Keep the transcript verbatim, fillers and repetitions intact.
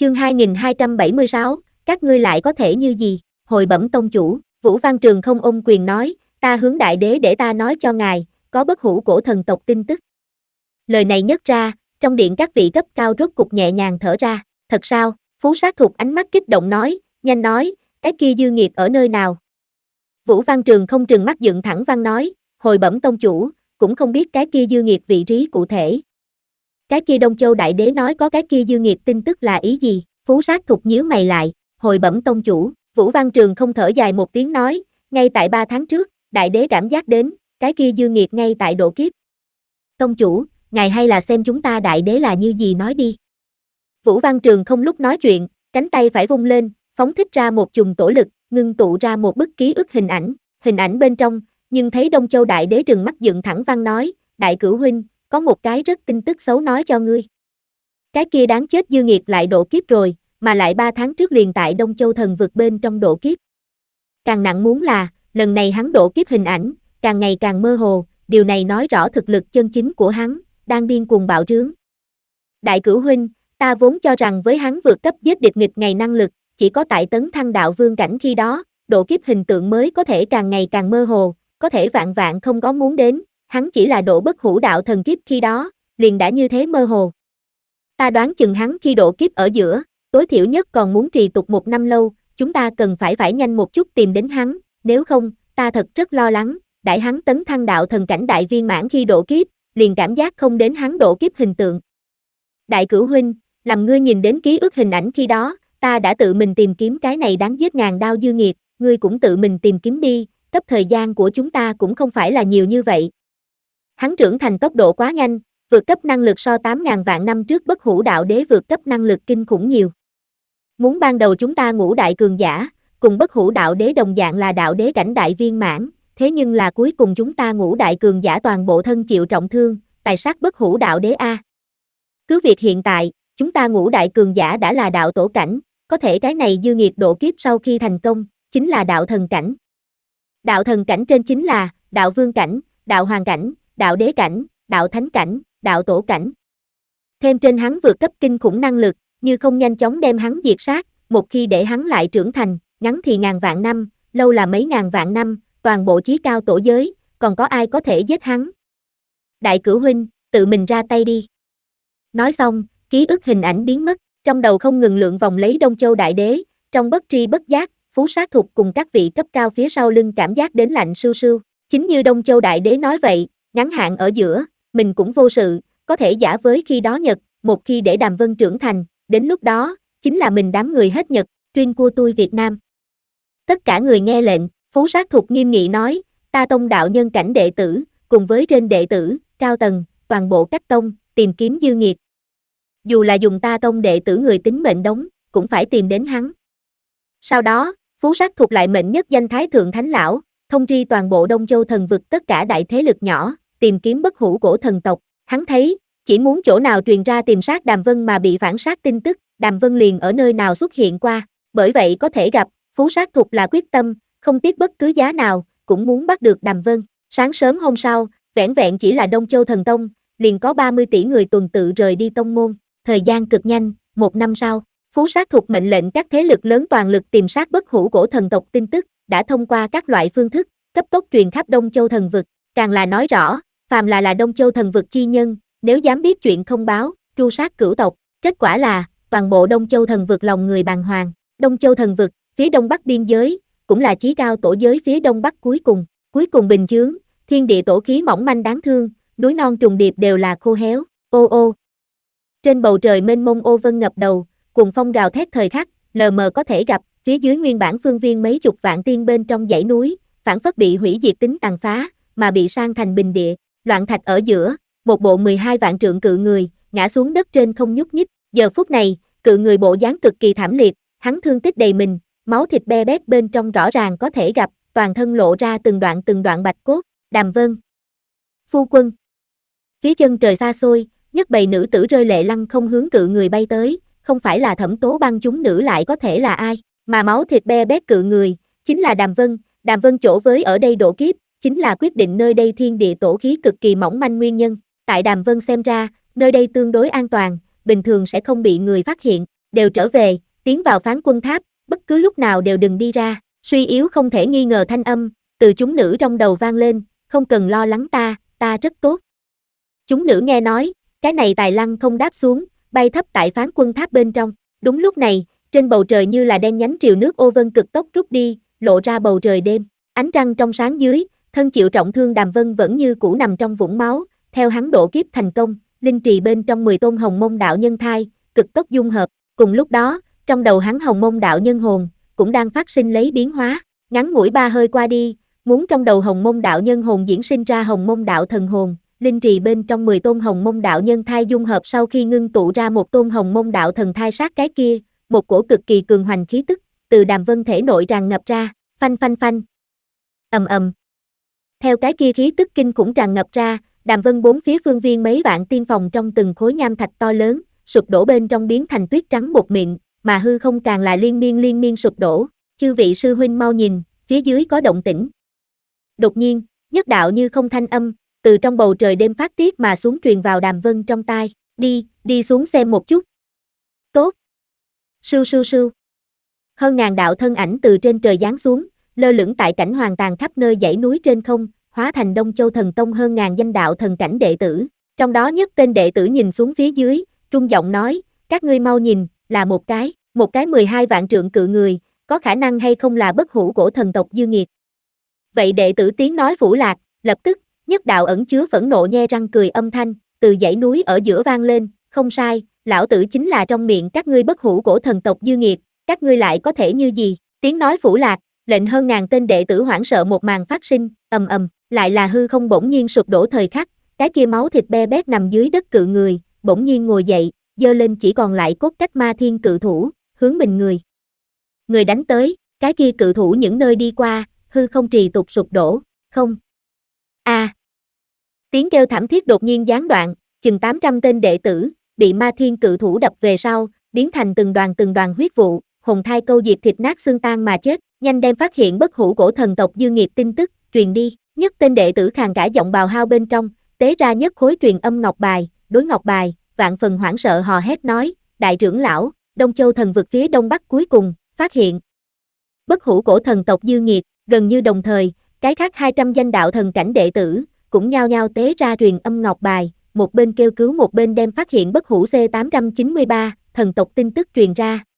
Chương hai nghìn hai trăm bảy mươi sáu, các ngươi lại có thể như gì? Hồi bẩm tông chủ, Vũ Văn Trường không ôm quyền nói, ta hướng đại đế để ta nói cho ngài, có bất hủ cổ thần tộc tin tức. Lời này nhất ra, trong điện các vị cấp cao rốt cục nhẹ nhàng thở ra, thật sao? Phú Sát Thục ánh mắt kích động nói, nhanh nói, cái kia dư nghiệt ở nơi nào? Vũ Văn Trường không trừng mắt dựng thẳng văn nói, hồi bẩm tông chủ, cũng không biết cái kia dư nghiệt vị trí cụ thể. Cái kia Đông Châu đại đế nói có cái kia dư nghiệt tin tức là ý gì? Phú Sát Thục nhíu mày lại, hồi bẩm tông chủ, Vũ Văn Trường không thở dài một tiếng nói, ngay tại ba tháng trước, đại đế cảm giác đến, cái kia dư nghiệt ngay tại độ kiếp. Tông chủ, ngài hay là xem chúng ta đại đế là như gì nói đi. Vũ Văn Trường không lúc nói chuyện, cánh tay phải vung lên, phóng thích ra một chùm tổ lực, ngưng tụ ra một bức ký ức hình ảnh, hình ảnh bên trong, nhưng thấy Đông Châu đại đế trừng mắt dựng thẳng văn nói, đại cửu huynh, có một cái rất tin tức xấu nói cho ngươi. Cái kia đáng chết dư nghiệt lại độ kiếp rồi, mà lại ba tháng trước liền tại Đông Châu thần vực bên trong độ kiếp. Càng nặng muốn là, lần này hắn độ kiếp hình ảnh, càng ngày càng mơ hồ, điều này nói rõ thực lực chân chính của hắn, đang điên cuồng bạo trướng. Đại cửu huynh, ta vốn cho rằng với hắn vượt cấp giết địch nghịch ngày năng lực, chỉ có tại tấn thăng đạo vương cảnh khi đó, độ kiếp hình tượng mới có thể càng ngày càng mơ hồ, có thể vạn vạn không có muốn đến, hắn chỉ là độ bất hủ đạo thần kiếp khi đó, liền đã như thế mơ hồ. Ta đoán chừng hắn khi độ kiếp ở giữa, tối thiểu nhất còn muốn trì tục một năm lâu, chúng ta cần phải phải nhanh một chút tìm đến hắn, nếu không, ta thật rất lo lắng, đãi hắn tấn thăng đạo thần cảnh đại viên mãn khi độ kiếp, liền cảm giác không đến hắn độ kiếp hình tượng. Đại cửu huynh, làm ngươi nhìn đến ký ức hình ảnh khi đó, ta đã tự mình tìm kiếm cái này đáng giết ngàn đao dư nghiệt, ngươi cũng tự mình tìm kiếm đi, cấp thời gian của chúng ta cũng không phải là nhiều như vậy. Hắn trưởng thành tốc độ quá nhanh, vượt cấp năng lực so tám ngàn vạn năm trước bất hủ đạo đế vượt cấp năng lực kinh khủng nhiều. Muốn ban đầu chúng ta ngũ đại cường giả, cùng bất hủ đạo đế đồng dạng là đạo đế cảnh đại viên mãn, thế nhưng là cuối cùng chúng ta ngũ đại cường giả toàn bộ thân chịu trọng thương, tài sát bất hủ đạo đế A. Cứ việc hiện tại, chúng ta ngũ đại cường giả đã là đạo tổ cảnh, có thể cái này dư nghiệt độ kiếp sau khi thành công, chính là đạo thần cảnh. Đạo thần cảnh trên chính là, đạo vương cảnh, đạo hoàng cảnh, đạo đế cảnh, đạo thánh cảnh, đạo tổ cảnh. Thêm trên hắn vượt cấp kinh khủng năng lực, như không nhanh chóng đem hắn diệt sát, một khi để hắn lại trưởng thành, ngắn thì ngàn vạn năm, lâu là mấy ngàn vạn năm, toàn bộ chí cao tổ giới, còn có ai có thể giết hắn? Đại cửu huynh, tự mình ra tay đi. Nói xong, ký ức hình ảnh biến mất, trong đầu không ngừng lượn vòng lấy Đông Châu đại đế, trong bất tri bất giác, Phú Sát Thục cùng các vị cấp cao phía sau lưng cảm giác đến lạnh sưu sưu, chính như Đông Châu đại đế nói vậy, ngắn hạn ở giữa, mình cũng vô sự, có thể giả với khi đó Nhật, một khi để Đàm Vân trưởng thành, đến lúc đó, chính là mình đám người hết Nhật, chuyên cua tôi Việt Nam. Tất cả người nghe lệnh, Phú Sát Thục nghiêm nghị nói, ta tông đạo nhân cảnh đệ tử, cùng với trên đệ tử, cao tầng, toàn bộ các tông, tìm kiếm dư nghiệt. Dù là dùng ta tông đệ tử người tính mệnh đóng, cũng phải tìm đến hắn. Sau đó, Phú Sát Thục lại mệnh nhất danh Thái Thượng Thánh Lão, thông tri toàn bộ Đông Châu thần vực tất cả đại thế lực nhỏ, tìm kiếm bất hủ cổ thần tộc. Hắn thấy, chỉ muốn chỗ nào truyền ra tìm sát Đàm Vân mà bị phản sát tin tức, Đàm Vân liền ở nơi nào xuất hiện qua. Bởi vậy có thể gặp, Phú Sát Thục là quyết tâm, không tiếc bất cứ giá nào, cũng muốn bắt được Đàm Vân. Sáng sớm hôm sau, vẻn vẹn chỉ là Đông Châu thần tông, liền có ba mươi tỷ người tuần tự rời đi tông môn. Thời gian cực nhanh, một năm sau, Phú Sát Thục mệnh lệnh các thế lực lớn toàn lực tìm sát bất hủ cổ thần tộc tin tức, đã thông qua các loại phương thức, cấp tốc truyền khắp Đông Châu thần vực, càng là nói rõ, phàm là là Đông Châu thần vực chi nhân, nếu dám biết chuyện không báo, tru sát cửu tộc, kết quả là, toàn bộ Đông Châu thần vực lòng người bàng hoàng. Đông Châu thần vực, phía đông bắc biên giới, cũng là chí cao tổ giới phía đông bắc cuối cùng, cuối cùng bình chướng, thiên địa tổ khí mỏng manh đáng thương, núi non trùng điệp đều là khô héo, ô ô. Trên bầu trời mênh mông ô vân ngập đầu, cùng phong gào thét thời khắc, lờ mờ có thể gặp, phía dưới nguyên bản phương viên mấy chục vạn tiên bên trong dãy núi, phản phất bị hủy diệt tính tàn phá, mà bị san thành bình địa, loạn thạch ở giữa, một bộ mười hai vạn trượng cự người, ngã xuống đất trên không nhúc nhích, giờ phút này, cự người bộ dáng cực kỳ thảm liệt, hắn thương tích đầy mình, máu thịt be bét bên trong rõ ràng có thể gặp, toàn thân lộ ra từng đoạn từng đoạn bạch cốt, Đàm Vân. Phu quân. Phía chân trời xa xôi, nhất bầy nữ tử rơi lệ lăn không hướng cự người bay tới, không phải là Thẩm Tố Băng chúng nữ lại có thể là ai, mà máu thịt be bét cự người, chính là Đàm Vân, Đàm Vân chỗ với ở đây độ kiếp, chính là quyết định nơi đây thiên địa tổ khí cực kỳ mỏng manh nguyên nhân, tại Đàm Vân xem ra, nơi đây tương đối an toàn, bình thường sẽ không bị người phát hiện, đều trở về, tiến vào phán quân tháp, bất cứ lúc nào đều đừng đi ra, suy yếu không thể nghi ngờ thanh âm, từ chúng nữ trong đầu vang lên, không cần lo lắng ta, ta rất tốt. Chúng nữ nghe nói, cái này tài lăng không đáp xuống, bay thấp tại phán quân tháp bên trong, đúng lúc này, trên bầu trời như là đen nhánh triều nước ô vân cực tốc rút đi, lộ ra bầu trời đêm, ánh trăng trong sáng dưới, thân chịu trọng thương Đàm Vân vẫn như cũ nằm trong vũng máu, theo hắn độ kiếp thành công, linh trì bên trong mười tôn hồng mông đạo nhân thai, cực tốc dung hợp, cùng lúc đó, trong đầu hắn hồng mông đạo nhân hồn, cũng đang phát sinh lấy biến hóa, ngắn ngủi ba hơi qua đi, muốn trong đầu hồng mông đạo nhân hồn diễn sinh ra hồng mông đạo thần hồn, linh trì bên trong mười tôn hồng mông đạo nhân thai dung hợp sau khi ngưng tụ ra một tôn hồng mông đạo thần thai sát cái kia, một cổ cực kỳ cường hoành khí tức, từ Đàm Vân thể nội tràn ngập ra, phanh phanh phanh. Ầm ầm. Theo cái kia khí tức kinh khủng tràn ngập ra, Đàm Vân bốn phía phương viên mấy vạn tiên phòng trong từng khối nham thạch to lớn, sụp đổ bên trong biến thành tuyết trắng bột mịn, mà hư không càng là liên miên liên miên sụp đổ. Chư vị sư huynh mau nhìn, phía dưới có động tĩnh. Đột nhiên, nhất đạo như không thanh âm, từ trong bầu trời đêm phát tiết mà xuống truyền vào Đàm Vân trong tai, đi, đi xuống xem một chút. Tốt. Sưu sưu sưu. Hơn ngàn đạo thân ảnh từ trên trời giáng xuống, lơ lửng tại cảnh hoàng tàn khắp nơi dãy núi trên không, hóa thành Đông Châu Thần Tông hơn ngàn danh đạo thần cảnh đệ tử. Trong đó nhất tên đệ tử nhìn xuống phía dưới, trung giọng nói, các ngươi mau nhìn, là một cái, một cái mười hai vạn trượng cự người, có khả năng hay không là bất hủ cổ thần tộc Dư Nghiệt. Vậy đệ tử tiếng nói phủ lạc, lập tức, nhất đạo ẩn chứa phẫn nộ nhe răng cười âm thanh, từ dãy núi ở giữa vang lên, không sai, lão tử chính là trong miệng các ngươi bất hủ cổ thần tộc Dư Nghiệt, các ngươi lại có thể như gì, tiếng nói phủ lạc, lệnh hơn ngàn tên đệ tử hoảng sợ một màn phát sinh, ầm ầm, lại là hư không bỗng nhiên sụp đổ thời khắc, cái kia máu thịt be bét nằm dưới đất cự người, bỗng nhiên ngồi dậy, giơ lên chỉ còn lại cốt cách ma thiên cự thủ, hướng mình người. Người đánh tới, cái kia cự thủ những nơi đi qua, hư không trì tục sụp đổ, không. A. À. Tiếng kêu thảm thiết đột nhiên gián đoạn, chừng tám trăm tên đệ tử, bị ma thiên cự thủ đập về sau, biến thành từng đoàn từng đoàn huyết vụ, hồn thai câu diệt thịt nát xương tan mà chết, nhanh đem phát hiện bất hủ cổ thần tộc Dư Nghiệt tin tức, truyền đi, nhất tên đệ tử khàn cả giọng bào hao bên trong, tế ra nhất khối truyền âm ngọc bài, đối ngọc bài, vạn phần hoảng sợ hò hét nói, đại trưởng lão, Đông Châu thần vực phía đông bắc cuối cùng, phát hiện. Bất hủ cổ thần tộc Dư Nghiệt, gần như đồng thời, cái khác hai trăm danh đạo thần cảnh đệ tử, cũng nhao nhao tế ra truyền âm ngọc bài, một bên kêu cứu một bên đem phát hiện bất hủ C tám trăm chín mươi ba, thần tộc tin tức truyền ra,